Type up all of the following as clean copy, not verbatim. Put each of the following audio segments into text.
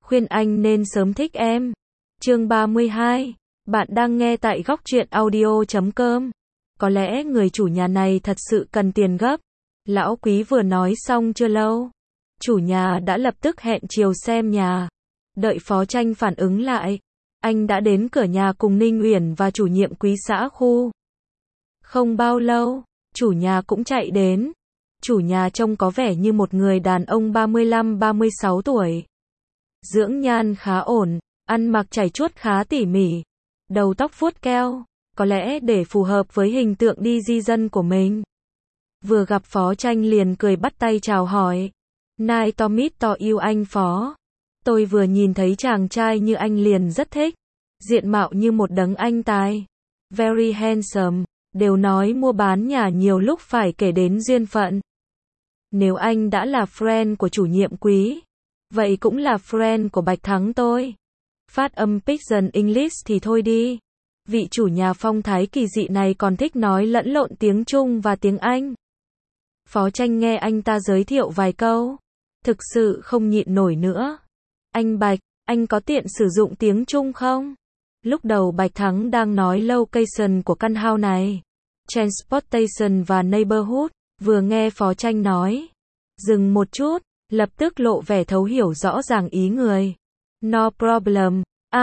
khuyên anh nên sớm thích em. Chương 32. Bạn đang nghe tại góc truyện audio.com. Có lẽ người chủ nhà này thật sự cần tiền gấp. Lão Quý vừa nói xong chưa lâu, chủ nhà đã lập tức hẹn chiều xem nhà. Đợi Phó Tranh phản ứng lại, anh đã đến cửa nhà cùng Ninh Uyển và chủ nhiệm Quý xã khu. Không bao lâu, chủ nhà cũng chạy đến. Chủ nhà trông có vẻ như một người đàn ông 35-36 tuổi. Dưỡng nhan khá ổn, ăn mặc chảy chuốt khá tỉ mỉ, đầu tóc vuốt keo, có lẽ để phù hợp với hình tượng đi di dân của mình. Vừa gặp Phó Tranh liền cười bắt tay chào hỏi. Nice to meet you anh Phó. Tôi vừa nhìn thấy chàng trai như anh liền rất thích. Diện mạo như một đấng anh tài. Very handsome. Đều nói mua bán nhà nhiều lúc phải kể đến duyên phận. Nếu anh đã là friend của chủ nhiệm Quý, vậy cũng là friend của Bạch Thắng tôi. Phát âm Pidgin English thì thôi đi. Vị chủ nhà phong thái kỳ dị này còn thích nói lẫn lộn tiếng Trung và tiếng Anh. Phó Tranh nghe anh ta giới thiệu vài câu, thực sự không nhịn nổi nữa. Anh Bạch, anh có tiện sử dụng tiếng Trung không? Lúc đầu Bạch Thắng đang nói location của căn house này, transportation và neighborhood, vừa nghe Phó Tranh nói, dừng một chút, lập tức lộ vẻ thấu hiểu rõ ràng ý người. No problem.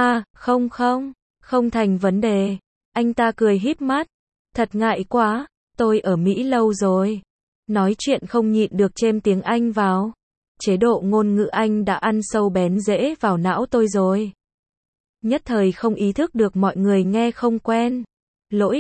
Không thành vấn đề. Anh ta cười híp mắt. Thật ngại quá, tôi ở Mỹ lâu rồi. Nói chuyện không nhịn được chêm tiếng Anh vào. Chế độ ngôn ngữ Anh đã ăn sâu bén rễ vào não tôi rồi. Nhất thời không ý thức được mọi người nghe không quen. Lỗi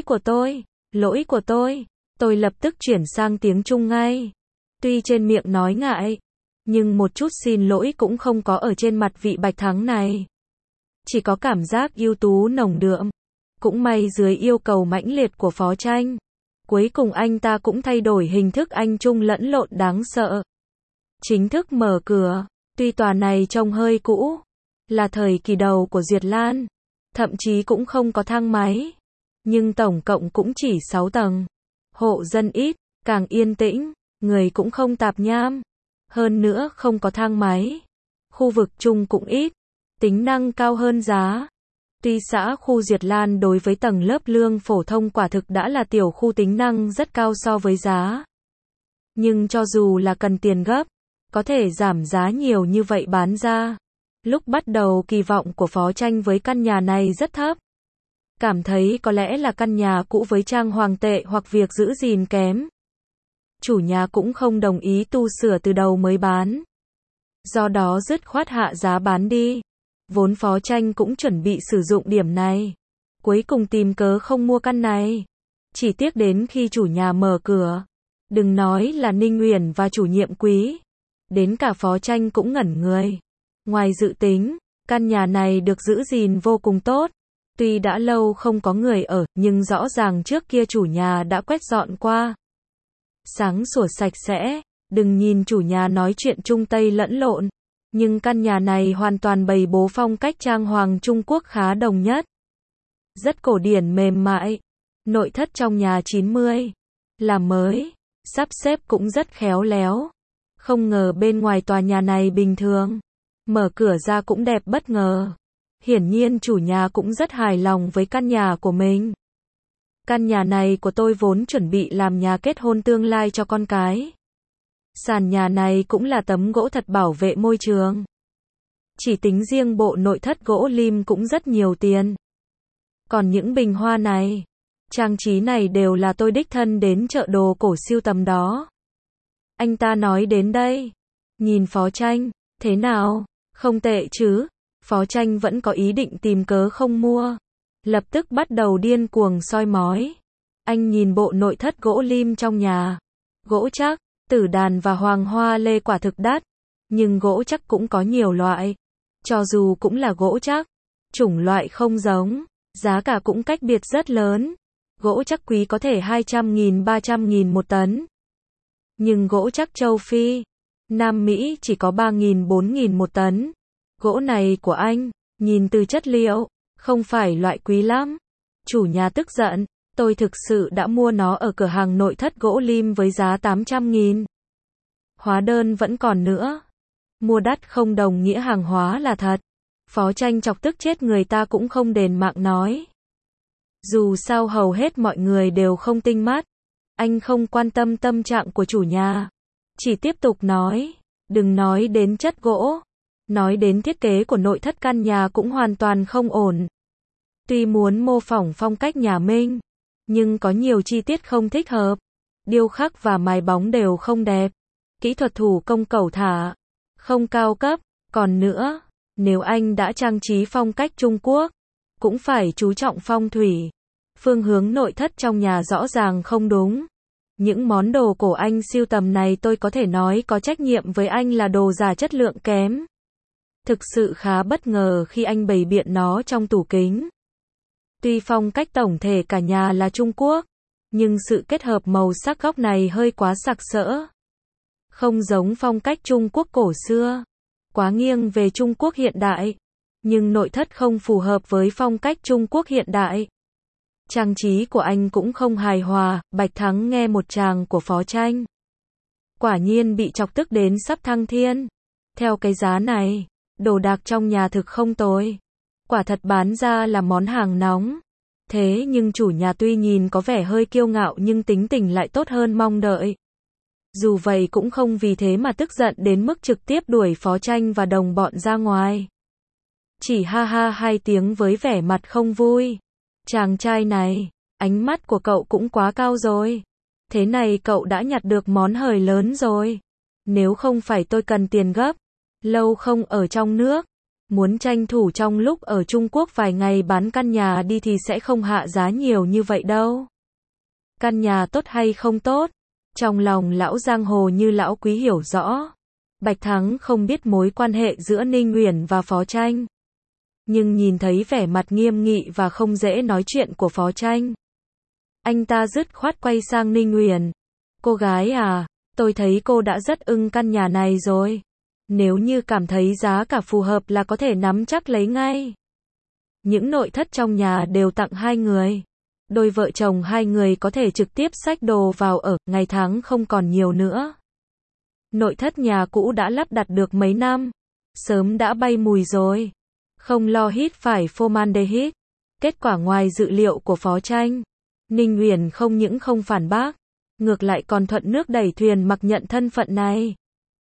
của tôi. Tôi lập tức chuyển sang tiếng Trung ngay. Tuy trên miệng nói ngại, nhưng một chút xin lỗi cũng không có ở trên mặt vị Bạch Thắng này. Chỉ có cảm giác ưu tú nồng đượm. Cũng may dưới yêu cầu mãnh liệt của Phó Tranh, cuối cùng anh ta cũng thay đổi hình thức Anh Trung lẫn lộn đáng sợ. Chính thức mở cửa. Tuy tòa này trông hơi cũ, là thời kỳ đầu của Duyệt Lan, thậm chí cũng không có thang máy, nhưng tổng cộng cũng chỉ 6 tầng. Hộ dân ít, càng yên tĩnh, người cũng không tạp nham. Hơn nữa không có thang máy. Khu vực chung cũng ít, tính năng cao hơn giá. Tuy xã khu Duyệt Lan đối với tầng lớp lương phổ thông quả thực đã là tiểu khu tính năng rất cao so với giá. Nhưng cho dù là cần tiền gấp, có thể giảm giá nhiều như vậy bán ra. Lúc bắt đầu kỳ vọng của Phó Tranh với căn nhà này rất thấp. Cảm thấy có lẽ là căn nhà cũ với trang hoàng tệ hoặc việc giữ gìn kém. Chủ nhà cũng không đồng ý tu sửa từ đầu mới bán. Do đó dứt khoát hạ giá bán đi. Vốn Phó Tranh cũng chuẩn bị sử dụng điểm này. Cuối cùng tìm cớ không mua căn này. Chỉ tiếc đến khi chủ nhà mở cửa. Đừng nói là Ninh Uyển và chủ nhiệm Quý. Đến cả Phó Tranh cũng ngẩn người. Ngoài dự tính, căn nhà này được giữ gìn vô cùng tốt. Tuy đã lâu không có người ở, nhưng rõ ràng trước kia chủ nhà đã quét dọn qua. Sáng sủa sạch sẽ, đừng nhìn chủ nhà nói chuyện Trung Tây lẫn lộn. Nhưng căn nhà này hoàn toàn bày bố phong cách trang hoàng Trung Quốc khá đồng nhất. Rất cổ điển mềm mại. Nội thất trong nhà 90. Làm mới. Sắp xếp cũng rất khéo léo. Không ngờ bên ngoài tòa nhà này bình thường. Mở cửa ra cũng đẹp bất ngờ. Hiển nhiên chủ nhà cũng rất hài lòng với căn nhà của mình. Căn nhà này của tôi vốn chuẩn bị làm nhà kết hôn tương lai cho con cái. Sàn nhà này cũng là tấm gỗ thật bảo vệ môi trường. Chỉ tính riêng bộ nội thất gỗ lim cũng rất nhiều tiền. Còn những bình hoa này, trang trí này đều là tôi đích thân đến chợ đồ cổ sưu tầm đó. Anh ta nói đến đây, nhìn Phó Tranh, thế nào, không tệ chứ? Phó Tranh vẫn có ý định tìm cớ không mua. Lập tức bắt đầu điên cuồng soi mói. Anh nhìn bộ nội thất gỗ lim trong nhà. Gỗ chắc, tử đàn và hoàng hoa lê quả thực đắt. Nhưng gỗ chắc cũng có nhiều loại. Cho dù cũng là gỗ chắc, chủng loại không giống, giá cả cũng cách biệt rất lớn. Gỗ chắc quý có thể 200.000, 300.000 một tấn. Nhưng gỗ chắc châu Phi, Nam Mỹ chỉ có 3.000, 4.000 một tấn. Gỗ này của anh, nhìn từ chất liệu, không phải loại quý lắm. Chủ nhà tức giận, tôi thực sự đã mua nó ở cửa hàng nội thất gỗ lim với giá 800.000. Hóa đơn vẫn còn nữa. Mua đắt không đồng nghĩa hàng hóa là thật. Phó Tranh chọc tức chết người ta cũng không đền mạng nói. Dù sao hầu hết mọi người đều không tinh mắt. Anh không quan tâm tâm trạng của chủ nhà. Chỉ tiếp tục nói. Đừng nói đến chất gỗ. Nói đến thiết kế của nội thất căn nhà cũng hoàn toàn không ổn. Tuy muốn mô phỏng phong cách nhà Minh, nhưng có nhiều chi tiết không thích hợp. Điêu khắc và mài bóng đều không đẹp. Kỹ thuật thủ công cẩu thả, không cao cấp. Còn nữa, nếu anh đã trang trí phong cách Trung Quốc, cũng phải chú trọng phong thủy. Phương hướng nội thất trong nhà rõ ràng không đúng. Những món đồ cổ anh sưu tầm này tôi có thể nói có trách nhiệm với anh là đồ giả chất lượng kém. Thực sự khá bất ngờ khi anh bày biện nó trong tủ kính. Tuy phong cách tổng thể cả nhà là Trung Quốc, nhưng sự kết hợp màu sắc góc này hơi quá sặc sỡ. Không giống phong cách Trung Quốc cổ xưa, quá nghiêng về Trung Quốc hiện đại, nhưng nội thất không phù hợp với phong cách Trung Quốc hiện đại. Trang trí của anh cũng không hài hòa. Bạch Thắng nghe một tràng của Phó Tranh, quả nhiên bị chọc tức đến sắp thăng thiên. Theo cái giá này, đồ đạc trong nhà thực không tồi. Quả thật bán ra là món hàng nóng. Thế nhưng chủ nhà tuy nhìn có vẻ hơi kiêu ngạo nhưng tính tình lại tốt hơn mong đợi. Dù vậy cũng không vì thế mà tức giận đến mức trực tiếp đuổi Phó Tranh và đồng bọn ra ngoài. Chỉ ha ha hai tiếng với vẻ mặt không vui. Chàng trai này, ánh mắt của cậu cũng quá cao rồi. Thế này cậu đã nhặt được món hời lớn rồi. Nếu không phải tôi cần tiền gấp, lâu không ở trong nước, muốn tranh thủ trong lúc ở Trung Quốc vài ngày bán căn nhà đi thì sẽ không hạ giá nhiều như vậy đâu. Căn nhà tốt hay không tốt, trong lòng lão giang hồ như lão Quý hiểu rõ. Bạch Thắng không biết mối quan hệ giữa Ninh Uyển và Phó Tranh, nhưng nhìn thấy vẻ mặt nghiêm nghị và không dễ nói chuyện của Phó Tranh, anh ta dứt khoát quay sang Ninh Uyển. Cô gái à, tôi thấy cô đã rất ưng căn nhà này rồi. Nếu như cảm thấy giá cả phù hợp là có thể nắm chắc lấy ngay. Những nội thất trong nhà đều tặng hai người. Đôi vợ chồng hai người có thể trực tiếp xách đồ vào ở, ngày tháng không còn nhiều nữa. Nội thất nhà cũ đã lắp đặt được mấy năm, sớm đã bay mùi rồi. Không lo hít phải formaldehyde. Kết quả ngoài dự liệu của Phó Tranh, Ninh Uyển không những không phản bác, ngược lại còn thuận nước đẩy thuyền mặc nhận thân phận này.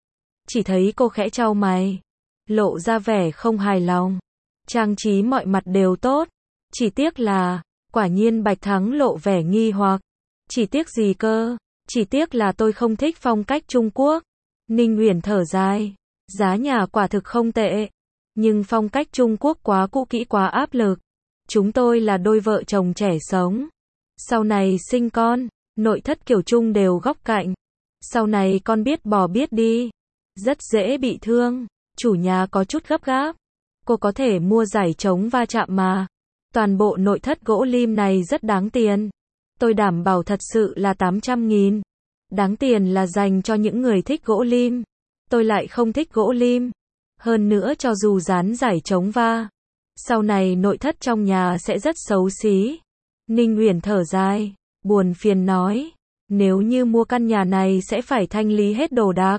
Chỉ thấy cô khẽ chau mày, lộ ra vẻ không hài lòng. Trang trí mọi mặt đều tốt, chỉ tiếc là, quả nhiên Bạch Thắng lộ vẻ nghi hoặc. Chỉ tiếc gì cơ? Chỉ tiếc là tôi không thích phong cách Trung Quốc. Ninh Uyển thở dài, giá nhà quả thực không tệ, nhưng phong cách Trung Quốc quá cũ kỹ quá áp lực. Chúng tôi là đôi vợ chồng trẻ sống, sau này sinh con, nội thất kiểu Trung đều góc cạnh. Sau này con biết bỏ biết đi, rất dễ bị thương. Chủ nhà có chút gấp gáp. Cô có thể mua giải chống va chạm mà. Toàn bộ nội thất gỗ lim này rất đáng tiền. Tôi đảm bảo thật sự là 800.000. Đáng tiền là dành cho những người thích gỗ lim. Tôi lại không thích gỗ lim. Hơn nữa cho dù dán giải chống va, sau này nội thất trong nhà sẽ rất xấu xí. Ninh Uyển thở dài, buồn phiền nói, nếu như mua căn nhà này sẽ phải thanh lý hết đồ đạc.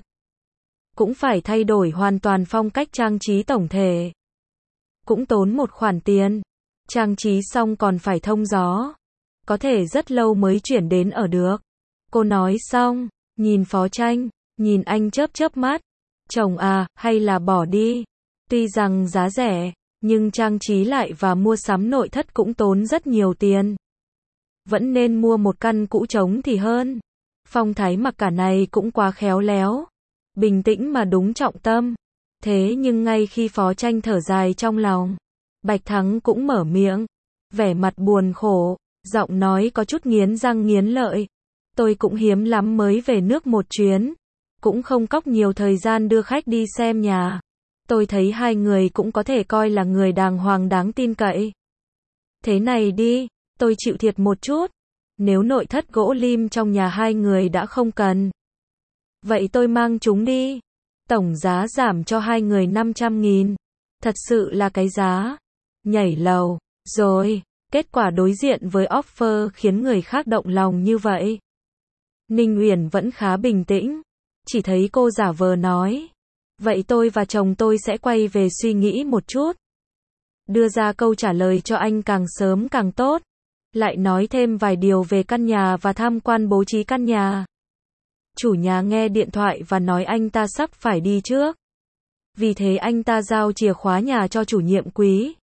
Cũng phải thay đổi hoàn toàn phong cách trang trí tổng thể. Cũng tốn một khoản tiền. Trang trí xong còn phải thông gió. Có thể rất lâu mới chuyển đến ở được. Cô nói xong, nhìn Phó Tranh, nhìn anh chớp chớp mắt. Chồng à, hay là bỏ đi. Tuy rằng giá rẻ, nhưng trang trí lại và mua sắm nội thất cũng tốn rất nhiều tiền. Vẫn nên mua một căn cũ trống thì hơn. Phong thái mặc cả này cũng quá khéo léo. Bình tĩnh mà đúng trọng tâm. Thế nhưng ngay khi Phó Tranh thở dài trong lòng, Bạch Thắng cũng mở miệng, vẻ mặt buồn khổ, giọng nói có chút nghiến răng nghiến lợi. Tôi cũng hiếm lắm mới về nước một chuyến, cũng không cóc nhiều thời gian đưa khách đi xem nhà. Tôi thấy hai người cũng có thể coi là người đàng hoàng đáng tin cậy. Thế này đi, tôi chịu thiệt một chút. Nếu nội thất gỗ lim trong nhà hai người đã không cần, vậy tôi mang chúng đi. Tổng giá giảm cho hai người 500.000. Thật sự là cái giá nhảy lầu rồi. Kết quả đối diện với offer khiến người khác động lòng như vậy. Ninh Uyển vẫn khá bình tĩnh, chỉ thấy cô giả vờ nói, Vậy tôi và chồng tôi sẽ quay về suy nghĩ một chút. Đưa ra câu trả lời cho anh càng sớm càng tốt. Lại nói thêm vài điều về căn nhà và tham quan bố trí căn nhà. Chủ nhà nghe điện thoại và nói anh ta sắp phải đi trước. Vì thế anh ta giao chìa khóa nhà cho chủ nhiệm Quý.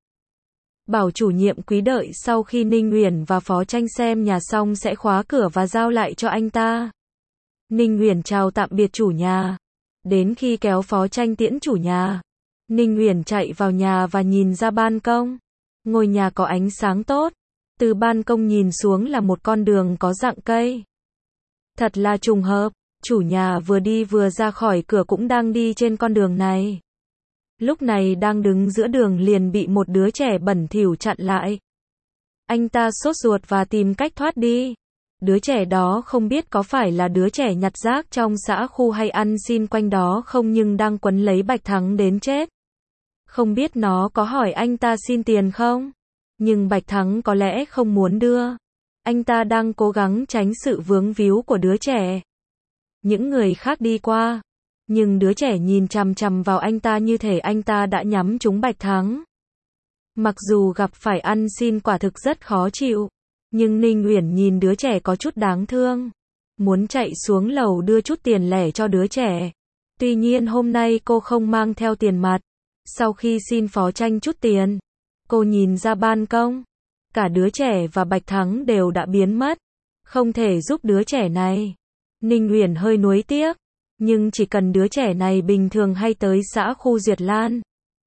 Bảo chủ nhiệm Quý đợi sau khi Ninh Uyển và Phó Tranh xem nhà xong sẽ khóa cửa và giao lại cho anh ta. Ninh Uyển chào tạm biệt chủ nhà. Đến khi kéo Phó Tranh tiễn chủ nhà, Ninh Uyển chạy vào nhà và nhìn ra ban công. Ngôi nhà có ánh sáng tốt. Từ ban công nhìn xuống là một con đường có rặng cây. Thật là trùng hợp, chủ nhà vừa đi vừa ra khỏi cửa cũng đang đi trên con đường này. Lúc này đang đứng giữa đường liền bị một đứa trẻ bẩn thỉu chặn lại. Anh ta sốt ruột và tìm cách thoát đi. Đứa trẻ đó không biết có phải là đứa trẻ nhặt rác trong xã khu hay ăn xin quanh đó không, nhưng đang quấn lấy Bạch Thắng đến chết. Không biết nó có hỏi anh ta xin tiền không? Nhưng Bạch Thắng có lẽ không muốn đưa. Anh ta đang cố gắng tránh sự vướng víu của đứa trẻ. Những người khác đi qua. Nhưng đứa trẻ nhìn chằm chằm vào anh ta như thể anh ta đã nhắm trúng Bạch Thắng. Mặc dù gặp phải ăn xin quả thực rất khó chịu. Nhưng Ninh Uyển nhìn đứa trẻ có chút đáng thương. Muốn chạy xuống lầu đưa chút tiền lẻ cho đứa trẻ. Tuy nhiên hôm nay cô không mang theo tiền mặt. Sau khi xin Phó Tranh chút tiền, cô nhìn ra ban công. Cả đứa trẻ và Bạch Thắng đều đã biến mất. Không thể giúp đứa trẻ này. Ninh Uyển hơi nuối tiếc. Nhưng chỉ cần đứa trẻ này bình thường hay tới xã khu Duyệt Lan,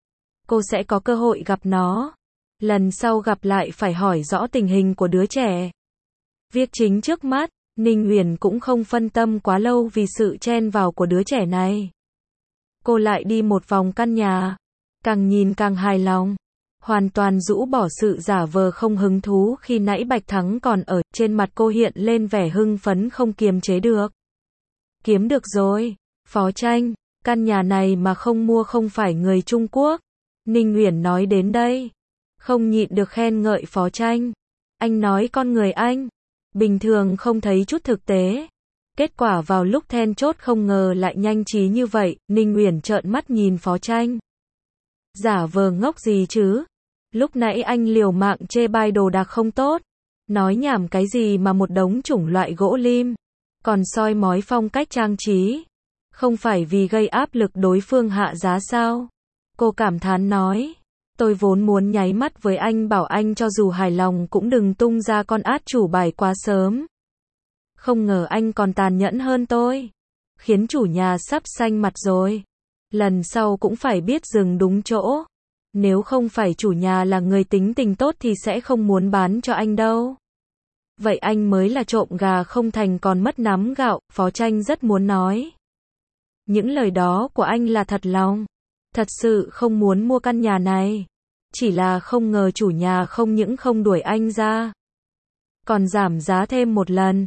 cô sẽ có cơ hội gặp nó. Lần sau gặp lại phải hỏi rõ tình hình của đứa trẻ. Việc chính trước mắt, Ninh Uyển cũng không phân tâm quá lâu vì sự chen vào của đứa trẻ này. Cô lại đi một vòng căn nhà. Càng nhìn càng hài lòng. Hoàn toàn rũ bỏ sự giả vờ không hứng thú khi nãy Bạch Thắng còn ở. Trên mặt cô hiện lên vẻ hưng phấn không kiềm chế được. Kiếm được rồi, Phó Tranh, căn nhà này mà không mua không phải người Trung Quốc. Ninh Uyển nói đến đây, không nhịn được khen ngợi Phó Tranh. Anh nói con người anh, bình thường không thấy chút thực tế. Kết quả vào lúc then chốt không ngờ lại nhanh trí như vậy. Ninh Uyển trợn mắt nhìn Phó Tranh. Giả vờ ngốc gì chứ? Lúc nãy anh liều mạng chê bai đồ đạc không tốt. Nói nhảm cái gì mà một đống chủng loại gỗ lim. Còn soi mói phong cách trang trí. Không phải vì gây áp lực đối phương hạ giá sao? Cô cảm thán nói. Tôi vốn muốn nháy mắt với anh bảo anh cho dù hài lòng cũng đừng tung ra con át chủ bài quá sớm. Không ngờ anh còn tàn nhẫn hơn tôi. Khiến chủ nhà sắp xanh mặt rồi. Lần sau cũng phải biết dừng đúng chỗ. Nếu không phải chủ nhà là người tính tình tốt thì sẽ không muốn bán cho anh đâu. Vậy anh mới là trộm gà không thành còn mất nắm gạo, Phó Tranh rất muốn nói. Những lời đó của anh là thật lòng. Thật sự không muốn mua căn nhà này. Chỉ là không ngờ chủ nhà không những không đuổi anh ra. Còn giảm giá thêm một lần.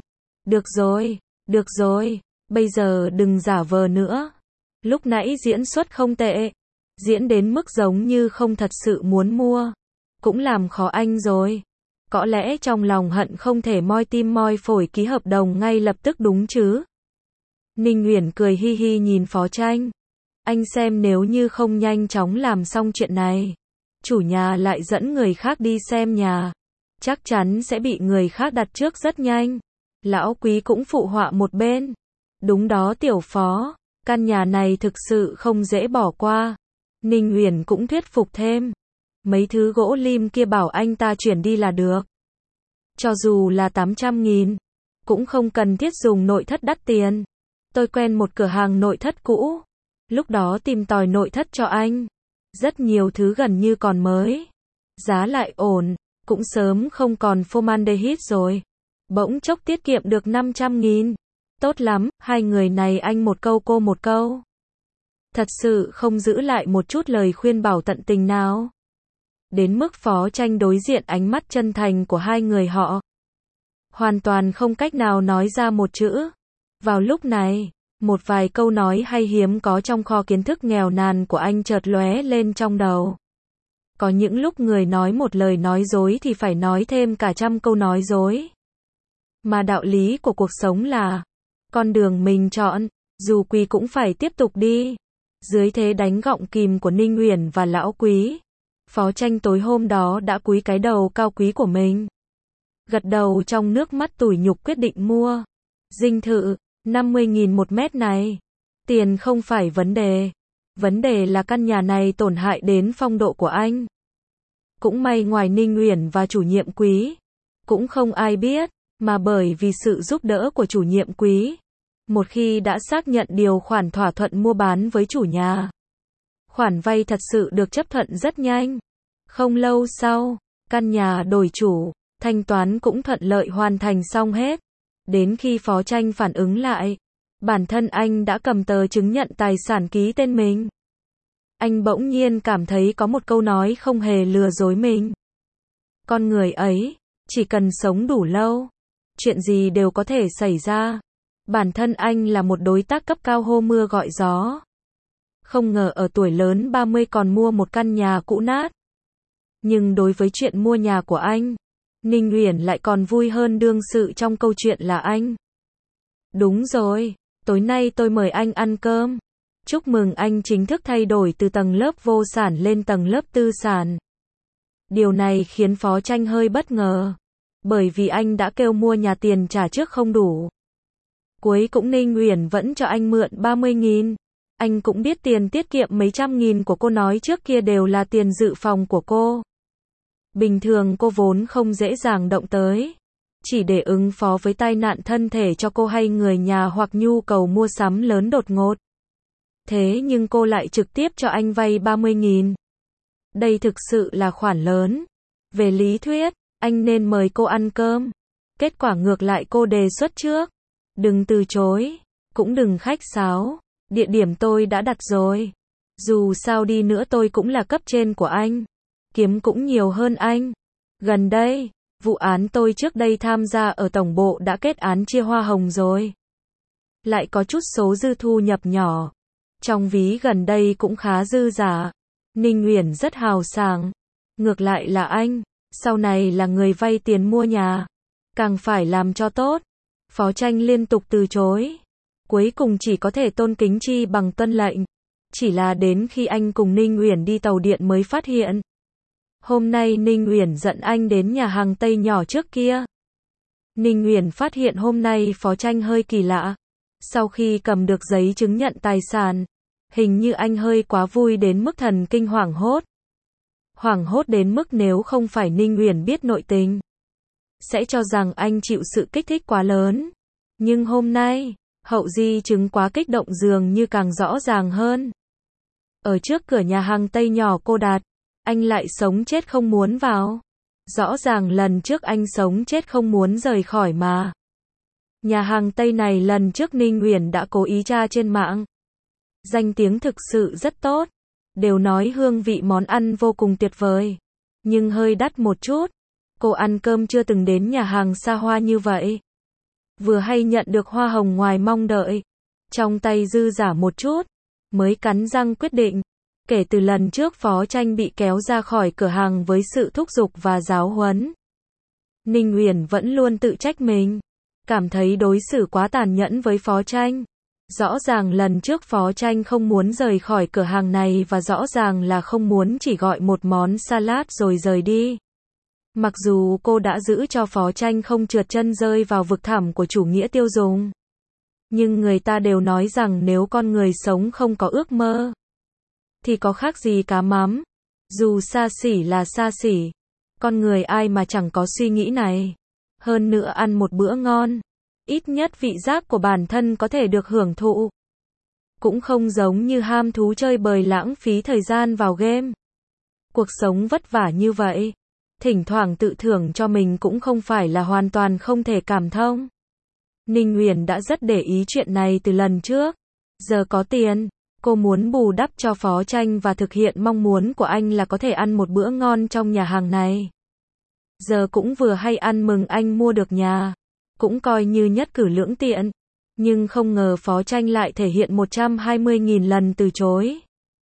Được rồi, bây giờ đừng giả vờ nữa. Lúc nãy diễn xuất không tệ. Diễn đến mức giống như không thật sự muốn mua. Cũng làm khó anh rồi. Có lẽ trong lòng hận không thể moi tim moi phổi ký hợp đồng ngay lập tức đúng chứ. Ninh Uyển cười hi hi nhìn Phó Tranh. Anh xem nếu như không nhanh chóng làm xong chuyện này. Chủ nhà lại dẫn người khác đi xem nhà. Chắc chắn sẽ bị người khác đặt trước rất nhanh. Lão Quý cũng phụ họa một bên. Đúng đó tiểu Phó. Căn nhà này thực sự không dễ bỏ qua. Ninh Uyển cũng thuyết phục thêm. Mấy thứ gỗ lim kia bảo anh ta chuyển đi là được. Cho dù là 800.000. Cũng không cần thiết dùng nội thất đắt tiền. Tôi quen một cửa hàng nội thất cũ. Lúc đó tìm tòi nội thất cho anh. Rất nhiều thứ gần như còn mới. Giá lại ổn. Cũng sớm không còn formaldehyde rồi. Bỗng chốc tiết kiệm được 500.000. Tốt lắm, hai người này anh một câu cô một câu. Thật sự không giữ lại một chút lời khuyên bảo tận tình nào. Đến mức Phó Tranh đối diện ánh mắt chân thành của hai người họ. Hoàn toàn không cách nào nói ra một chữ. Vào lúc này, một vài câu nói hay hiếm có trong kho kiến thức nghèo nàn của anh chợt lóe lên trong đầu. Có những lúc người nói một lời nói dối thì phải nói thêm cả trăm câu nói dối. Mà đạo lý của cuộc sống là, con đường mình chọn, dù quỳ cũng phải tiếp tục đi. Dưới thế đánh gọng kìm của Ninh Uyển và lão Quý, Phó Tranh tối hôm đó đã cúi cái đầu cao quý của mình. Gật đầu trong nước mắt tủi nhục quyết định mua. Dinh thự, 50.000 một mét này. Tiền không phải vấn đề. Vấn đề là căn nhà này tổn hại đến phong độ của anh. Cũng may ngoài Ninh Uyển và chủ nhiệm Quý, cũng không ai biết, mà bởi vì sự giúp đỡ của chủ nhiệm Quý. Một khi đã xác nhận điều khoản thỏa thuận mua bán với chủ nhà, khoản vay thật sự được chấp thuận rất nhanh. Không lâu sau, căn nhà đổi chủ, thanh toán cũng thuận lợi hoàn thành xong hết. Đến khi Phó Tranh phản ứng lại, bản thân anh đã cầm tờ chứng nhận tài sản ký tên mình. Anh bỗng nhiên cảm thấy có một câu nói không hề lừa dối mình. Con người ấy, chỉ cần sống đủ lâu, chuyện gì đều có thể xảy ra. Bản thân anh là một đối tác cấp cao hô mưa gọi gió. Không ngờ ở tuổi lớn 30 còn mua một căn nhà cũ nát. Nhưng đối với chuyện mua nhà của anh, Ninh Uyển lại còn vui hơn đương sự trong câu chuyện là anh. Đúng rồi, tối nay tôi mời anh ăn cơm. Chúc mừng anh chính thức thay đổi từ tầng lớp vô sản lên tầng lớp tư sản. Điều này khiến Phó Tranh hơi bất ngờ. Bởi vì anh đã kêu mua nhà tiền trả trước không đủ. Cuối cũng Ninh Uyển vẫn cho anh mượn 30.000. Anh cũng biết tiền tiết kiệm mấy trăm nghìn của cô nói trước kia đều là tiền dự phòng của cô. Bình thường cô vốn không dễ dàng động tới. Chỉ để ứng phó với tai nạn thân thể cho cô hay người nhà hoặc nhu cầu mua sắm lớn đột ngột. Thế nhưng cô lại trực tiếp cho anh vay 30.000. Đây thực sự là khoản lớn. Về lý thuyết, anh nên mời cô ăn cơm. Kết quả ngược lại cô đề xuất trước. Đừng từ chối, cũng đừng khách sáo. Địa điểm tôi đã đặt rồi. Dù sao đi nữa tôi cũng là cấp trên của anh. Kiếm cũng nhiều hơn anh. Gần đây, vụ án tôi trước đây tham gia ở tổng bộ đã kết án chia hoa hồng rồi. Lại có chút số dư thu nhập nhỏ. Trong ví gần đây cũng khá dư giả. Ninh Uyển rất hào sảng. Ngược lại là anh, sau này là người vay tiền mua nhà. Càng phải làm cho tốt. Phó Tranh liên tục từ chối. Cuối cùng chỉ có thể tôn kính chi bằng tuân lệnh. Chỉ là đến khi anh cùng Ninh Uyển đi tàu điện mới phát hiện. Hôm nay Ninh Uyển dẫn anh đến nhà hàng Tây nhỏ trước kia. Ninh Uyển phát hiện hôm nay Phó Tranh hơi kỳ lạ. Sau khi cầm được giấy chứng nhận tài sản, hình như anh hơi quá vui đến mức thần kinh hoảng hốt. Hoảng hốt đến mức nếu không phải Ninh Uyển biết nội tình, sẽ cho rằng anh chịu sự kích thích quá lớn. Nhưng hôm nay, hậu di chứng quá kích động dường như càng rõ ràng hơn. Ở trước cửa nhà hàng Tây nhỏ cô đặt, anh lại sống chết không muốn vào. Rõ ràng lần trước anh sống chết không muốn rời khỏi mà. Nhà hàng Tây này lần trước Ninh Uyển đã cố ý tra trên mạng. Danh tiếng thực sự rất tốt. Đều nói hương vị món ăn vô cùng tuyệt vời. Nhưng hơi đắt một chút. Cô ăn cơm chưa từng đến nhà hàng xa hoa như vậy. Vừa hay nhận được hoa hồng ngoài mong đợi. Trong tay dư giả một chút. Mới cắn răng quyết định. Kể từ lần trước Phó Tranh bị kéo ra khỏi cửa hàng với sự thúc giục và giáo huấn, Ninh Uyển vẫn luôn tự trách mình. Cảm thấy đối xử quá tàn nhẫn với Phó Tranh. Rõ ràng lần trước Phó Tranh không muốn rời khỏi cửa hàng này và rõ ràng là không muốn chỉ gọi một món salad rồi rời đi. Mặc dù cô đã giữ cho Phó Tranh không trượt chân rơi vào vực thẳm của chủ nghĩa tiêu dùng. Nhưng người ta đều nói rằng nếu con người sống không có ước mơ, thì có khác gì cá mắm. Dù xa xỉ là xa xỉ. Con người ai mà chẳng có suy nghĩ này. Hơn nữa ăn một bữa ngon. Ít nhất vị giác của bản thân có thể được hưởng thụ. Cũng không giống như ham thú chơi bời lãng phí thời gian vào game. Cuộc sống vất vả như vậy. Thỉnh thoảng tự thưởng cho mình cũng không phải là hoàn toàn không thể cảm thông. Ninh Uyển đã rất để ý chuyện này từ lần trước. Giờ có tiền, cô muốn bù đắp cho Phó Tranh và thực hiện mong muốn của anh là có thể ăn một bữa ngon trong nhà hàng này. Giờ cũng vừa hay ăn mừng anh mua được nhà. Cũng coi như nhất cử lưỡng tiện. Nhưng không ngờ Phó Tranh lại thể hiện 120.000 lần từ chối.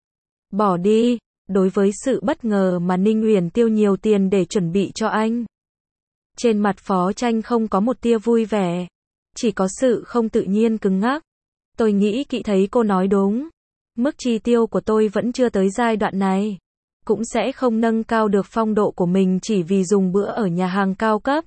Bỏ đi. Đối với sự bất ngờ mà Ninh Uyển tiêu nhiều tiền để chuẩn bị cho anh. Trên mặt Phó Tranh không có một tia vui vẻ. Chỉ có sự không tự nhiên cứng ngắc. Tôi nghĩ kỹ thấy cô nói đúng. Mức chi tiêu của tôi vẫn chưa tới giai đoạn này. Cũng sẽ không nâng cao được phong độ của mình chỉ vì dùng bữa ở nhà hàng cao cấp.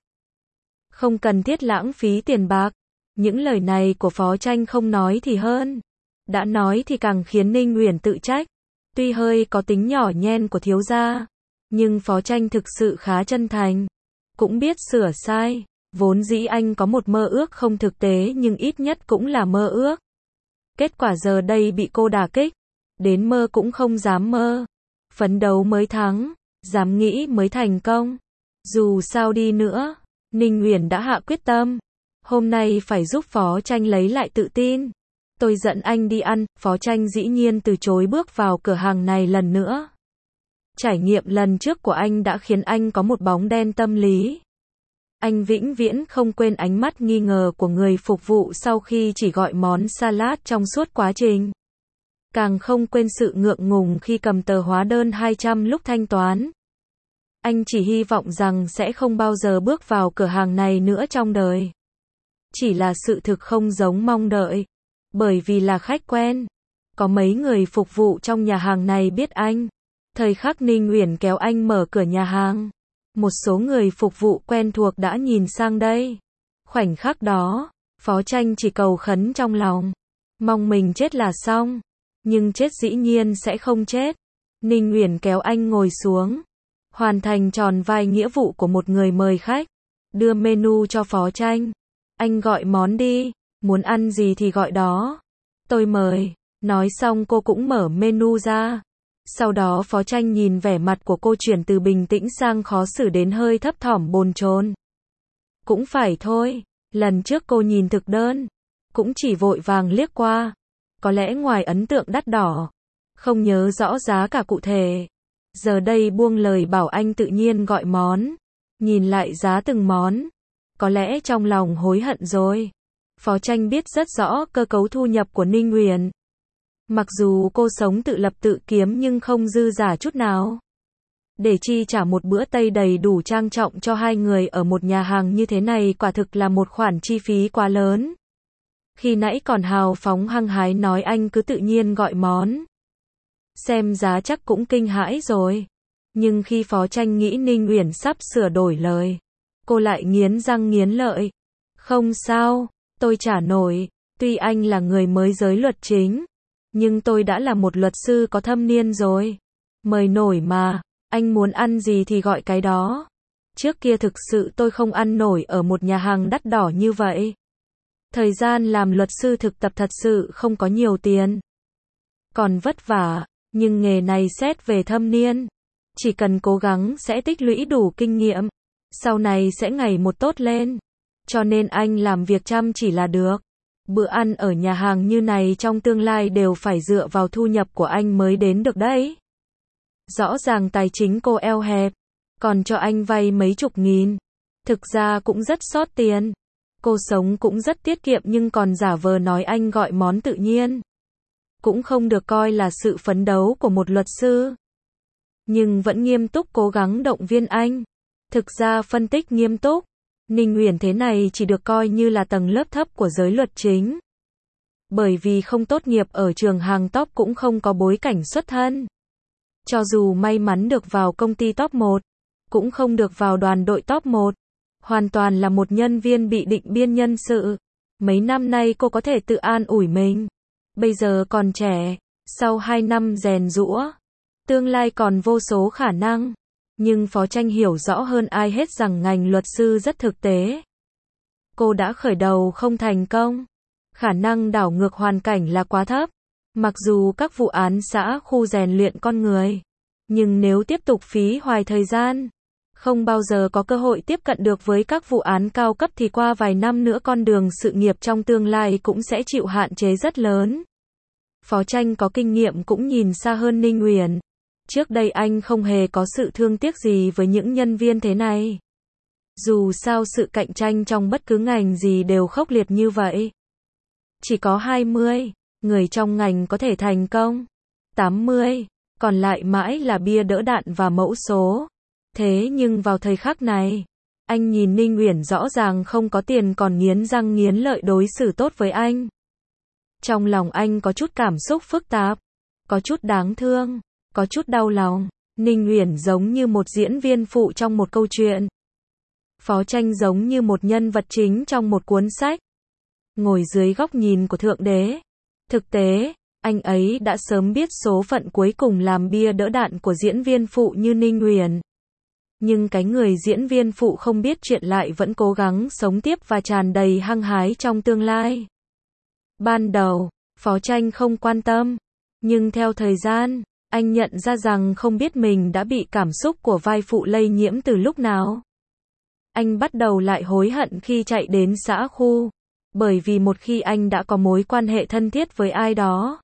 Không cần thiết lãng phí tiền bạc. Những lời này của Phó Tranh không nói thì hơn. Đã nói thì càng khiến Ninh Uyển tự trách. Tuy hơi có tính nhỏ nhen của thiếu gia, nhưng Phó Tranh thực sự khá chân thành. Cũng biết sửa sai. Vốn dĩ anh có một mơ ước không thực tế nhưng ít nhất cũng là mơ ước. Kết quả giờ đây bị cô đả kích. Đến mơ cũng không dám mơ. Phấn đấu mới thắng, dám nghĩ mới thành công. Dù sao đi nữa, Ninh Uyển đã hạ quyết tâm. Hôm nay phải giúp Phó Tranh lấy lại tự tin. Tôi dẫn anh đi ăn, Phó Tranh dĩ nhiên từ chối bước vào cửa hàng này lần nữa. Trải nghiệm lần trước của anh đã khiến anh có một bóng đen tâm lý. Anh vĩnh viễn không quên ánh mắt nghi ngờ của người phục vụ sau khi chỉ gọi món salad trong suốt quá trình. Càng không quên sự ngượng ngùng khi cầm tờ hóa đơn 200 lúc thanh toán. Anh chỉ hy vọng rằng sẽ không bao giờ bước vào cửa hàng này nữa trong đời. Chỉ là sự thực không giống mong đợi. Bởi vì là khách quen. Có mấy người phục vụ trong nhà hàng này biết anh. Thời khắc Ninh Uyển kéo anh mở cửa nhà hàng. Một số người phục vụ quen thuộc đã nhìn sang đây. Khoảnh khắc đó, Phó Tranh chỉ cầu khấn trong lòng. Mong mình chết là xong. Nhưng chết dĩ nhiên sẽ không chết. Ninh Uyển kéo anh ngồi xuống. Hoàn thành tròn vai nghĩa vụ của một người mời khách. Đưa menu cho Phó Tranh. Anh gọi món đi. Muốn ăn gì thì gọi đó. Tôi mời. Nói xong cô cũng mở menu ra. Sau đó Phó Tranh nhìn vẻ mặt của cô chuyển từ bình tĩnh sang khó xử đến hơi thấp thỏm bồn chồn. Cũng phải thôi. Lần trước cô nhìn thực đơn. Cũng chỉ vội vàng liếc qua. Có lẽ ngoài ấn tượng đắt đỏ. Không nhớ rõ giá cả cụ thể. Giờ đây buông lời bảo anh tự nhiên gọi món. Nhìn lại giá từng món. Có lẽ trong lòng hối hận rồi. Phó Tranh biết rất rõ cơ cấu thu nhập của Ninh Uyển. Mặc dù cô sống tự lập tự kiếm nhưng không dư giả chút nào. Để chi trả một bữa Tây đầy đủ trang trọng cho hai người ở một nhà hàng như thế này quả thực là một khoản chi phí quá lớn. Khi nãy còn hào phóng hăng hái nói anh cứ tự nhiên gọi món. Xem giá chắc cũng kinh hãi rồi. Nhưng khi Phó Tranh nghĩ Ninh Uyển sắp sửa đổi lời, cô lại nghiến răng nghiến lợi. Không sao, tôi trả nổi. Tuy anh là người mới giới luật chính, nhưng tôi đã là một luật sư có thâm niên rồi. Mời nổi mà, anh muốn ăn gì thì gọi cái đó. Trước kia thực sự tôi không ăn nổi ở một nhà hàng đắt đỏ như vậy. Thời gian làm luật sư thực tập thật sự không có nhiều tiền. Còn vất vả, nhưng nghề này xét về thâm niên. Chỉ cần cố gắng sẽ tích lũy đủ kinh nghiệm. Sau này sẽ ngày một tốt lên. Cho nên anh làm việc chăm chỉ là được. Bữa ăn ở nhà hàng như này trong tương lai đều phải dựa vào thu nhập của anh mới đến được đấy. Rõ ràng tài chính cô eo hẹp. Còn cho anh vay mấy chục nghìn. Thực ra cũng rất xót tiền. Cô sống cũng rất tiết kiệm nhưng còn giả vờ nói anh gọi món tự nhiên. Cũng không được coi là sự phấn đấu của một luật sư. Nhưng vẫn nghiêm túc cố gắng động viên anh. Thực ra phân tích nghiêm túc. Ninh Uyển thế này chỉ được coi như là tầng lớp thấp của giới luật chính. Bởi vì không tốt nghiệp ở trường hàng top cũng không có bối cảnh xuất thân. Cho dù may mắn được vào công ty top 1, cũng không được vào đoàn đội top 1. Hoàn toàn là một nhân viên bị định biên nhân sự. Mấy năm nay cô có thể tự an ủi mình. Bây giờ còn trẻ, sau 2 năm rèn giũa, tương lai còn vô số khả năng. Nhưng Phó Tranh hiểu rõ hơn ai hết rằng ngành luật sư rất thực tế. Cô đã khởi đầu không thành công. Khả năng đảo ngược hoàn cảnh là quá thấp. Mặc dù các vụ án xã khu rèn luyện con người. Nhưng nếu tiếp tục phí hoài thời gian, không bao giờ có cơ hội tiếp cận được với các vụ án cao cấp thì qua vài năm nữa con đường sự nghiệp trong tương lai cũng sẽ chịu hạn chế rất lớn. Phó Tranh có kinh nghiệm cũng nhìn xa hơn Ninh Uyển. Trước đây anh không hề có sự thương tiếc gì với những nhân viên thế này. Dù sao sự cạnh tranh trong bất cứ ngành gì đều khốc liệt như vậy. Chỉ có 20 người trong ngành có thể thành công. 80 còn lại mãi là bia đỡ đạn và mẫu số. Thế nhưng vào thời khắc này, anh nhìn Ninh Uyển rõ ràng không có tiền còn nghiến răng nghiến lợi đối xử tốt với anh. Trong lòng anh có chút cảm xúc phức tạp. có chút đáng thương, có chút đau lòng. Ninh Uyển giống như một diễn viên phụ trong một câu chuyện. Phó Tranh giống như một nhân vật chính trong một cuốn sách. Ngồi dưới góc nhìn của Thượng Đế. Thực tế, anh ấy đã sớm biết số phận cuối cùng làm bia đỡ đạn của diễn viên phụ như Ninh Uyển. Nhưng cái người diễn viên phụ không biết chuyện lại vẫn cố gắng sống tiếp và tràn đầy hăng hái trong tương lai. Ban đầu, Phó Tranh không quan tâm. Nhưng theo thời gian, anh nhận ra rằng không biết mình đã bị cảm xúc của vai phụ lây nhiễm từ lúc nào. Anh bắt đầu lại hối hận khi chạy đến xã khu. Bởi vì một khi anh đã có mối quan hệ thân thiết với ai đó,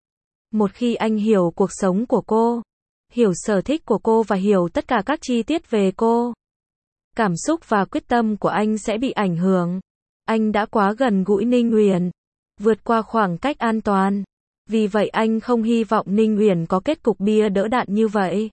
một khi anh hiểu cuộc sống của cô, hiểu sở thích của cô và hiểu tất cả các chi tiết về cô, cảm xúc và quyết tâm của anh sẽ bị ảnh hưởng. Anh đã quá gần gũi Ninh Uyển, vượt qua khoảng cách an toàn. Vì vậy anh không hy vọng Ninh Uyển có kết cục bia đỡ đạn như vậy.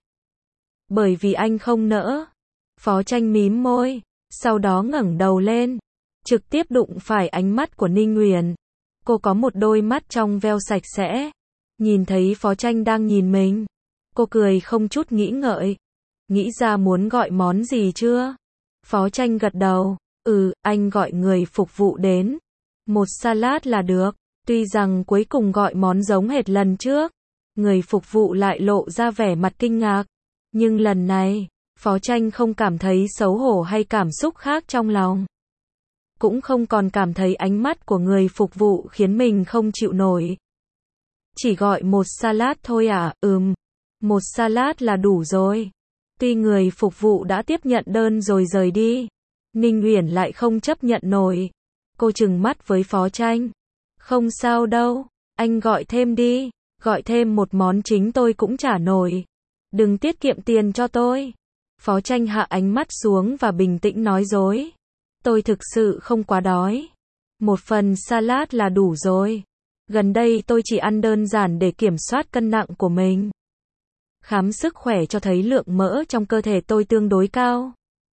Bởi vì anh không nỡ. Phó Tranh mím môi, sau đó ngẩng đầu lên, trực tiếp đụng phải ánh mắt của Ninh Uyển. Cô có một đôi mắt trong veo sạch sẽ. Nhìn thấy Phó Tranh đang nhìn mình, cô cười không chút nghĩ ngợi. Nghĩ ra muốn gọi món gì chưa? Phó Tranh gật đầu. Anh gọi người phục vụ đến. Một salad là được. Tuy rằng cuối cùng gọi món giống hệt lần trước, người phục vụ lại lộ ra vẻ mặt kinh ngạc. Nhưng lần này, Phó Tranh không cảm thấy xấu hổ hay cảm xúc khác trong lòng. Cũng không còn cảm thấy ánh mắt của người phục vụ khiến mình không chịu nổi. Chỉ gọi một salad thôi à? Một salad là đủ rồi. Tuy người phục vụ đã tiếp nhận đơn rồi rời đi, Ninh Uyển lại không chấp nhận nổi. Cô trừng mắt với Phó Tranh. Không sao đâu, anh gọi thêm đi, gọi thêm một món chính tôi cũng trả nổi. Đừng tiết kiệm tiền cho tôi. Phó Tranh hạ ánh mắt xuống và bình tĩnh nói dối. Tôi thực sự không quá đói. Một phần salad là đủ rồi. Gần đây tôi chỉ ăn đơn giản để kiểm soát cân nặng của mình. Khám sức khỏe cho thấy lượng mỡ trong cơ thể tôi tương đối cao.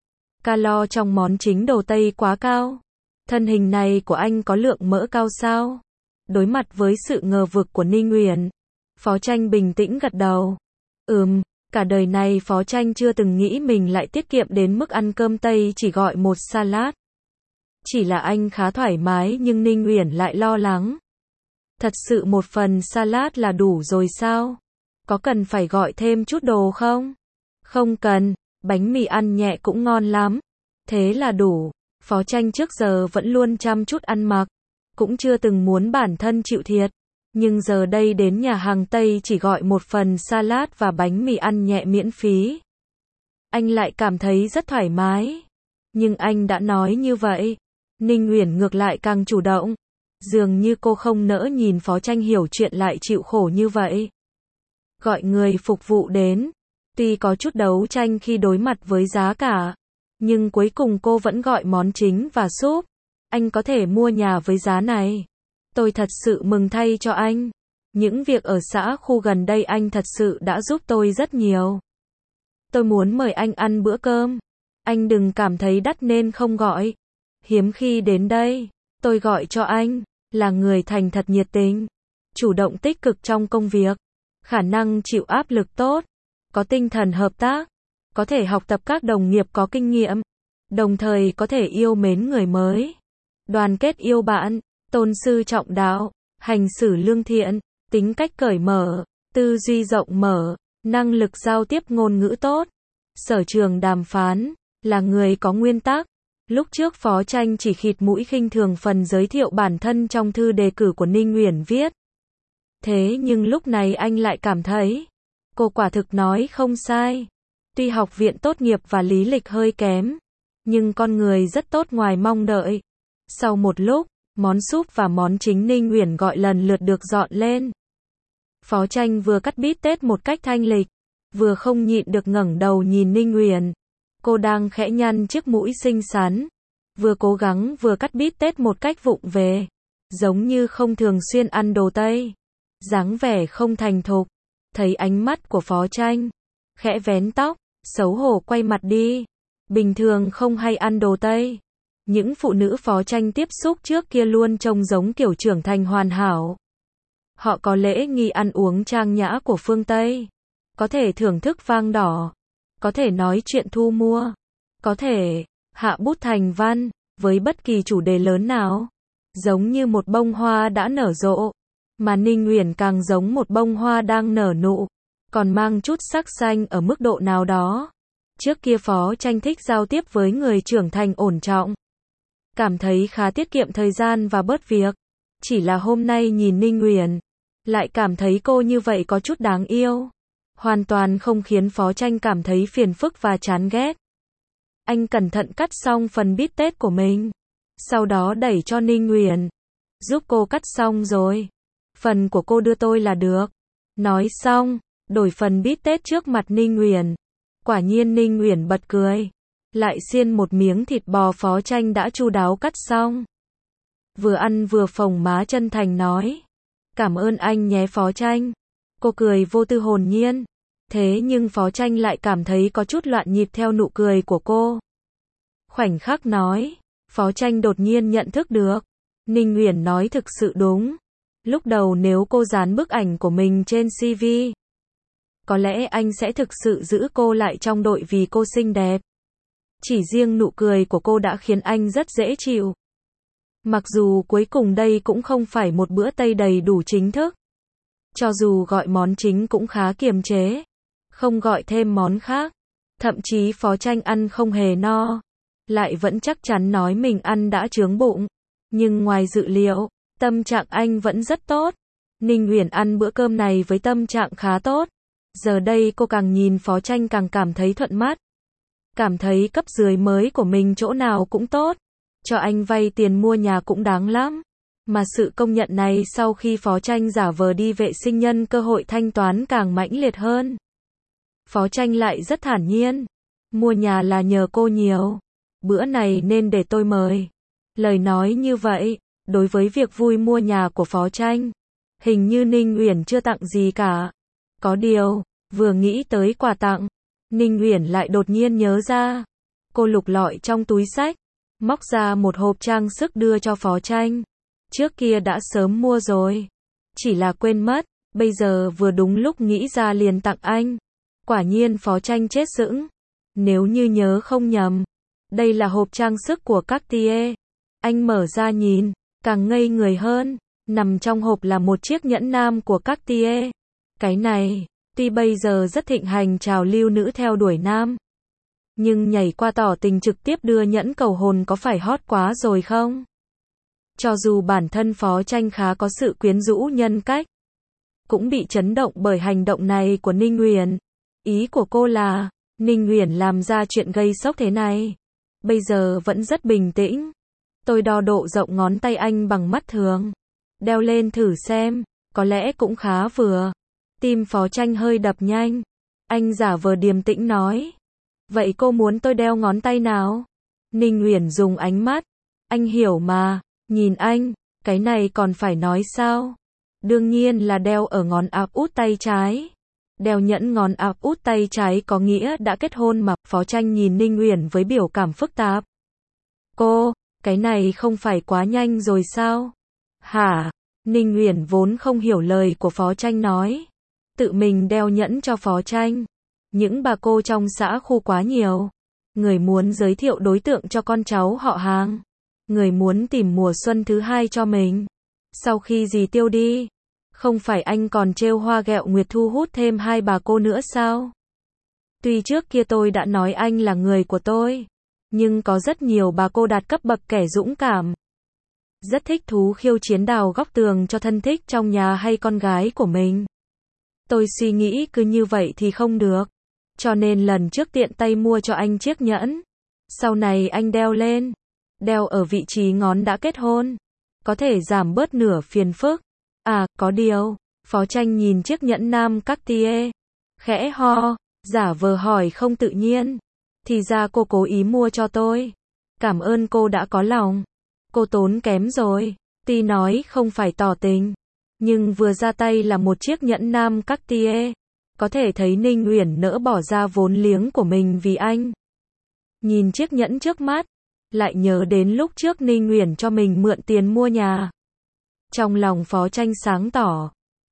Calo trong món chính đồ Tây quá cao. Thân hình này của anh có lượng mỡ cao sao? Đối mặt với sự ngờ vực của Ninh Uyển, Phó Tranh bình tĩnh gật đầu. Cả đời này Phó Tranh chưa từng nghĩ mình lại tiết kiệm đến mức ăn cơm Tây chỉ gọi một salad. Chỉ là anh khá thoải mái nhưng Ninh Uyển lại lo lắng. Thật sự một phần salad là đủ rồi sao? Có cần phải gọi thêm chút đồ không? Không cần, bánh mì ăn nhẹ cũng ngon lắm. Thế là đủ. Phó Tranh trước giờ vẫn luôn chăm chút ăn mặc, cũng chưa từng muốn bản thân chịu thiệt. Nhưng giờ đây đến nhà hàng Tây chỉ gọi một phần salad và bánh mì ăn nhẹ miễn phí. Anh lại cảm thấy rất thoải mái. Nhưng anh đã nói như vậy. Ninh Uyển ngược lại càng chủ động. Dường như cô không nỡ nhìn Phó Tranh hiểu chuyện lại chịu khổ như vậy. Gọi người phục vụ đến. Tuy có chút đấu tranh khi đối mặt với giá cả, nhưng cuối cùng cô vẫn gọi món chính và súp. Anh có thể mua nhà với giá này. Tôi thật sự mừng thay cho anh. Những việc ở xã khu gần đây anh thật sự đã giúp tôi rất nhiều. Tôi muốn mời anh ăn bữa cơm. Anh đừng cảm thấy đắt nên không gọi. Hiếm khi đến đây, tôi gọi cho anh. Là người thành thật nhiệt tình, chủ động tích cực trong công việc, khả năng chịu áp lực tốt, có tinh thần hợp tác, có thể học tập các đồng nghiệp có kinh nghiệm, đồng thời có thể yêu mến người mới, đoàn kết yêu bạn, tôn sư trọng đạo, hành xử lương thiện, tính cách cởi mở, tư duy rộng mở, năng lực giao tiếp ngôn ngữ tốt, sở trường đàm phán, là người có nguyên tắc. Lúc trước Phó Tranh chỉ khịt mũi khinh thường phần giới thiệu bản thân trong thư đề cử của Ninh Uyển viết. Thế nhưng lúc này anh lại cảm thấy, cô quả thực nói không sai. Tuy học viện tốt nghiệp và lý lịch hơi kém, nhưng con người rất tốt ngoài mong đợi. Sau một lúc, món súp và món chính Ninh Uyển gọi lần lượt được dọn lên. Phó Tranh vừa cắt bít tết một cách thanh lịch, vừa không nhịn được ngẩng đầu nhìn Ninh Uyển. Cô đang khẽ nhăn chiếc mũi xinh xắn, vừa cố gắng vừa cắt bít tết một cách vụng về, giống như không thường xuyên ăn đồ Tây, dáng vẻ không thành thục. Thấy ánh mắt của Phó Tranh, khẽ vén tóc, xấu hổ quay mặt đi. Bình thường không hay ăn đồ Tây. Những phụ nữ Phó Tranh tiếp xúc trước kia luôn trông giống kiểu trưởng thành hoàn hảo. Họ có lễ nghi ăn uống trang nhã của phương Tây. Có thể thưởng thức vang đỏ. Có thể nói chuyện thu mua. Có thể hạ bút thành văn với bất kỳ chủ đề lớn nào. Giống như một bông hoa đã nở rộ. Mà Ninh Uyển càng giống một bông hoa đang nở nụ. Còn mang chút sắc xanh ở mức độ nào đó. Trước kia Phó Tranh thích giao tiếp với người trưởng thành ổn trọng. Cảm thấy khá tiết kiệm thời gian và bớt việc. Chỉ là hôm nay nhìn Ninh Uyển, lại cảm thấy cô như vậy có chút đáng yêu. Hoàn toàn không khiến Phó Tranh cảm thấy phiền phức và chán ghét. Anh cẩn thận cắt xong phần bít tết của mình. Sau đó đẩy cho Ninh Uyển. Giúp cô cắt xong rồi. Phần của cô đưa tôi là được. Nói xong, đổi phần bít tết trước mặt Ninh Uyển. Quả nhiên Ninh Uyển bật cười. Lại xiên một miếng thịt bò Phó Tranh đã chu đáo cắt xong. Vừa ăn vừa phồng má chân thành nói. Cảm ơn anh nhé Phó Tranh. Cô cười vô tư hồn nhiên. Thế nhưng Phó Tranh lại cảm thấy có chút loạn nhịp theo nụ cười của cô. Khoảnh khắc nói. Phó Tranh đột nhiên nhận thức được. Ninh Uyển nói thực sự đúng. Lúc đầu nếu cô dán bức ảnh của mình trên CV, có lẽ anh sẽ thực sự giữ cô lại trong đội vì cô xinh đẹp. Chỉ riêng nụ cười của cô đã khiến anh rất dễ chịu. Mặc dù cuối cùng đây cũng không phải một bữa Tây đầy đủ chính thức. Cho dù gọi món chính cũng khá kiềm chế. Không gọi thêm món khác. Thậm chí Phó Tranh ăn không hề no. Lại vẫn chắc chắn nói mình ăn đã chướng bụng. Nhưng ngoài dự liệu, tâm trạng anh vẫn rất tốt. Ninh Uyển ăn bữa cơm này với tâm trạng khá tốt. Giờ đây cô càng nhìn Phó Tranh càng cảm thấy thuận mắt. Cảm thấy cấp dưới mới của mình chỗ nào cũng tốt. Cho anh vay tiền mua nhà cũng đáng lắm. Mà sự công nhận này sau khi Phó Tranh giả vờ đi vệ sinh nhân cơ hội thanh toán càng mãnh liệt hơn. Phó Tranh lại rất thản nhiên. Mua nhà là nhờ cô nhiều. Bữa này nên để tôi mời. Lời nói như vậy, đối với việc vui mua nhà của Phó Tranh, hình như Ninh Uyển chưa tặng gì cả. Có điều, vừa nghĩ tới quà tặng, Ninh Uyển lại đột nhiên nhớ ra. Cô lục lọi trong túi xách, móc ra một hộp trang sức đưa cho Phó Tranh. Trước kia đã sớm mua rồi. Chỉ là quên mất, bây giờ vừa đúng lúc nghĩ ra liền tặng anh. Quả nhiên Phó Tranh chết sững. Nếu như nhớ không nhầm, đây là hộp trang sức của Cartier. Anh mở ra nhìn, càng ngây người hơn. Nằm trong hộp là một chiếc nhẫn nam của Cartier. Cái này, tuy bây giờ rất thịnh hành trào lưu nữ theo đuổi nam, nhưng nhảy qua tỏ tình trực tiếp đưa nhẫn cầu hôn có phải hot quá rồi không? Cho dù bản thân Phó Tranh khá có sự quyến rũ nhân cách, cũng bị chấn động bởi hành động này của Ninh Uyển. Ý của cô là, Ninh Uyển làm ra chuyện gây sốc thế này, bây giờ vẫn rất bình tĩnh. Tôi đo độ rộng ngón tay anh bằng mắt thường. Đeo lên thử xem, có lẽ cũng khá vừa. Tim Phó Tranh hơi đập nhanh. Anh giả vờ điềm tĩnh nói. Vậy cô muốn tôi đeo ngón tay nào? Ninh Uyển dùng ánh mắt. Anh hiểu mà, nhìn anh, cái này còn phải nói sao? Đương nhiên là đeo ở ngón áp út tay trái. Đeo nhẫn ngón áp út tay trái có nghĩa đã kết hôn mà. Phó Tranh nhìn Ninh Uyển với biểu cảm phức tạp. Cô, cái này không phải quá nhanh rồi sao? Hả? Ninh Uyển vốn không hiểu lời của Phó Tranh nói. Tự mình đeo nhẫn cho Phó Tranh. Những bà cô trong xã khu quá nhiều. Người muốn giới thiệu đối tượng cho con cháu họ hàng. Người muốn tìm mùa xuân thứ hai cho mình. Sau khi dì Tiêu đi, không phải anh còn trêu hoa ghẹo nguyệt thu hút thêm hai bà cô nữa sao? Tuy trước kia tôi đã nói anh là người của tôi, nhưng có rất nhiều bà cô đạt cấp bậc kẻ dũng cảm. Rất thích thú khiêu chiến đào góc tường cho thân thích trong nhà hay con gái của mình. Tôi suy nghĩ cứ như vậy thì không được. Cho nên lần trước tiện tay mua cho anh chiếc nhẫn. Sau này anh đeo lên. Đeo ở vị trí ngón đã kết hôn. Có thể giảm bớt nửa phiền phức. À, có điều. Phó Tranh nhìn chiếc nhẫn nam Cartier. Khẽ ho. Giả vờ hỏi không tự nhiên. Thì ra cô cố ý mua cho tôi. Cảm ơn cô đã có lòng. Cô tốn kém rồi. Tuy nói không phải tỏ tình, nhưng vừa ra tay là một chiếc nhẫn nam Cartier. Có thể thấy Ninh Uyển nỡ bỏ ra vốn liếng của mình vì anh. Nhìn chiếc nhẫn trước mắt, lại nhớ đến lúc trước Ninh Uyển cho mình mượn tiền mua nhà. Trong lòng Phó Tranh sáng tỏ,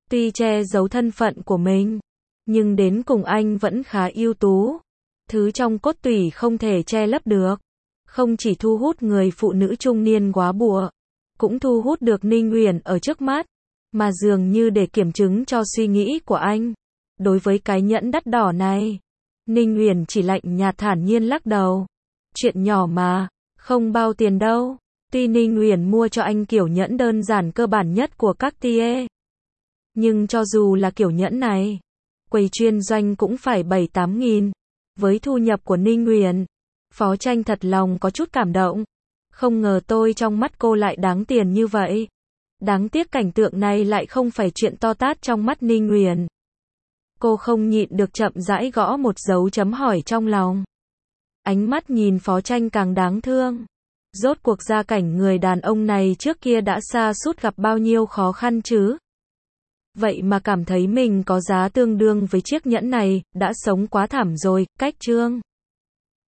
Tuy che giấu thân phận của mình, nhưng đến cùng anh vẫn khá ưu tú. Thứ trong cốt tủy không thể che lấp được. Không chỉ thu hút người phụ nữ trung niên góa bụa, cũng thu hút được Ninh Uyển ở trước mắt, mà dường như để kiểm chứng cho suy nghĩ của anh. Đối với cái nhẫn đắt đỏ này, Ninh Uyển chỉ lạnh nhạt thản nhiên lắc đầu. Chuyện nhỏ mà, không bao tiền đâu. Tuy Ninh Uyển mua cho anh kiểu nhẫn đơn giản cơ bản nhất của Cartier, nhưng cho dù là kiểu nhẫn này, quầy chuyên doanh cũng phải 7-8 nghìn. Với thu nhập của Ninh Uyển, Phó Tranh thật lòng có chút cảm động. Không ngờ tôi trong mắt cô lại đáng tiền như vậy. Đáng tiếc cảnh tượng này lại không phải chuyện to tát trong mắt Ninh Uyển. Cô không nhịn được chậm rãi gõ một dấu chấm hỏi trong lòng. Ánh mắt nhìn Phó Tranh càng đáng thương. Rốt cuộc gia cảnh người đàn ông này trước kia đã sa sút gặp bao nhiêu khó khăn chứ? Vậy mà cảm thấy mình có giá tương đương với chiếc nhẫn này, đã sống quá thảm rồi. Cách chương